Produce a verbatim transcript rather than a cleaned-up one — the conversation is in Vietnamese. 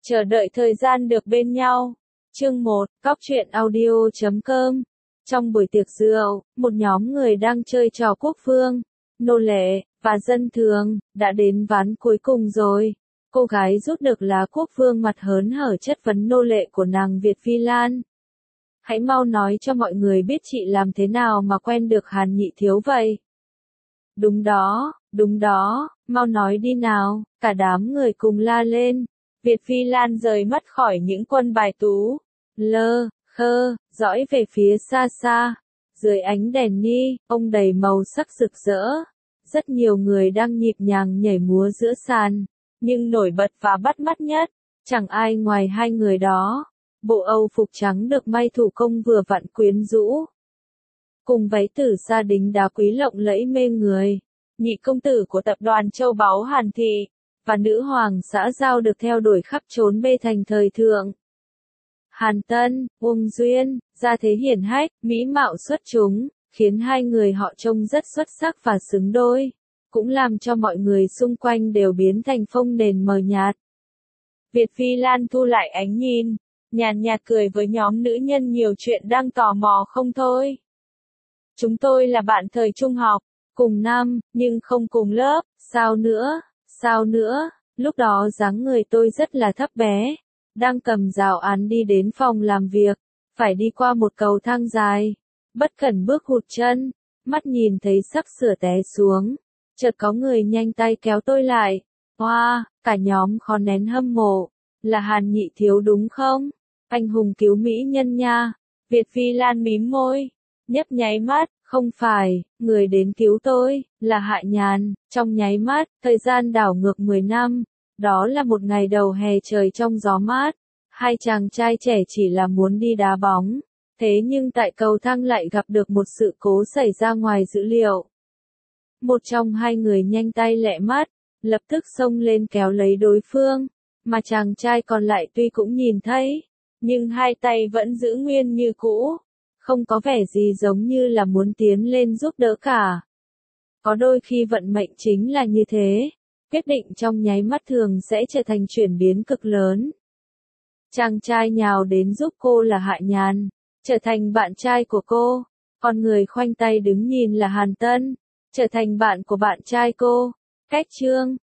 Chờ đợi thời gian được bên nhau. Chương một, Cóc truyện audio chấm com. Trong buổi tiệc rượu, một nhóm người đang chơi trò quốc vương, nô lệ, và dân thường, đã đến ván cuối cùng rồi. Cô gái rút được lá quốc vương mặt hớn hở chất vấn nô lệ của nàng Việt Phi Lan. Hãy mau nói cho mọi người biết chị làm thế nào mà quen được Hàn Nhị Thiếu vậy. Đúng đó, đúng đó, mau nói đi nào, cả đám người cùng la lên. Việt Phi Lan rời mắt khỏi những quân bài tú, lơ, khơ, dõi về phía xa xa. Dưới ánh đèn ni, ông đầy màu sắc rực rỡ. Rất nhiều người đang nhịp nhàng nhảy múa giữa sàn, nhưng nổi bật và bắt mắt nhất, chẳng ai ngoài hai người đó. Bộ Âu phục trắng được may thủ công vừa vặn quyến rũ, cùng váy tử sa đính đá quý lộng lẫy mê người. Nhị công tử của tập đoàn châu báu Hàn Thị và nữ hoàng xã giao được theo đuổi khắp trốn mê thành thời thượng. Hàn Tân, Uông Duyên, gia thế hiển hách, mỹ mạo xuất chúng, khiến hai người họ trông rất xuất sắc và xứng đôi, cũng làm cho mọi người xung quanh đều biến thành phông nền mờ nhạt. Việt Phi Lan thu lại ánh nhìn, nhàn nhạt cười với nhóm nữ nhân nhiều chuyện đang tò mò không thôi. Chúng tôi là bạn thời trung học, cùng năm, nhưng không cùng lớp, sao nữa, sao nữa, lúc đó dáng người tôi rất là thấp bé, đang cầm giáo án đi đến phòng làm việc, phải đi qua một cầu thang dài, bất cẩn bước hụt chân, mắt nhìn thấy sắp sửa té xuống, chợt có người nhanh tay kéo tôi lại, hoa, wow, cả nhóm khó nén hâm mộ, là Hàn Nhị Thiếu đúng không? Anh hùng cứu mỹ nhân nha. Việt Phi Lan mím môi, nhấp nháy mắt, không phải, người đến cứu tôi, là Hạ Nhàn. Trong nháy mắt, thời gian đảo ngược mười năm, đó là một ngày đầu hè trời trong gió mát, hai chàng trai trẻ chỉ là muốn đi đá bóng, thế nhưng tại cầu thang lại gặp được một sự cố xảy ra ngoài dữ liệu. Một trong hai người nhanh tay lẹ mắt, lập tức xông lên kéo lấy đối phương, mà chàng trai còn lại tuy cũng nhìn thấy, nhưng hai tay vẫn giữ nguyên như cũ, không có vẻ gì giống như là muốn tiến lên giúp đỡ cả. Có đôi khi vận mệnh chính là như thế, quyết định trong nháy mắt thường sẽ trở thành chuyển biến cực lớn. Chàng trai nhào đến giúp cô là Hạ Nhàn, trở thành bạn trai của cô, còn người khoanh tay đứng nhìn là Hàn Tân, trở thành bạn của bạn trai cô. Cách chương,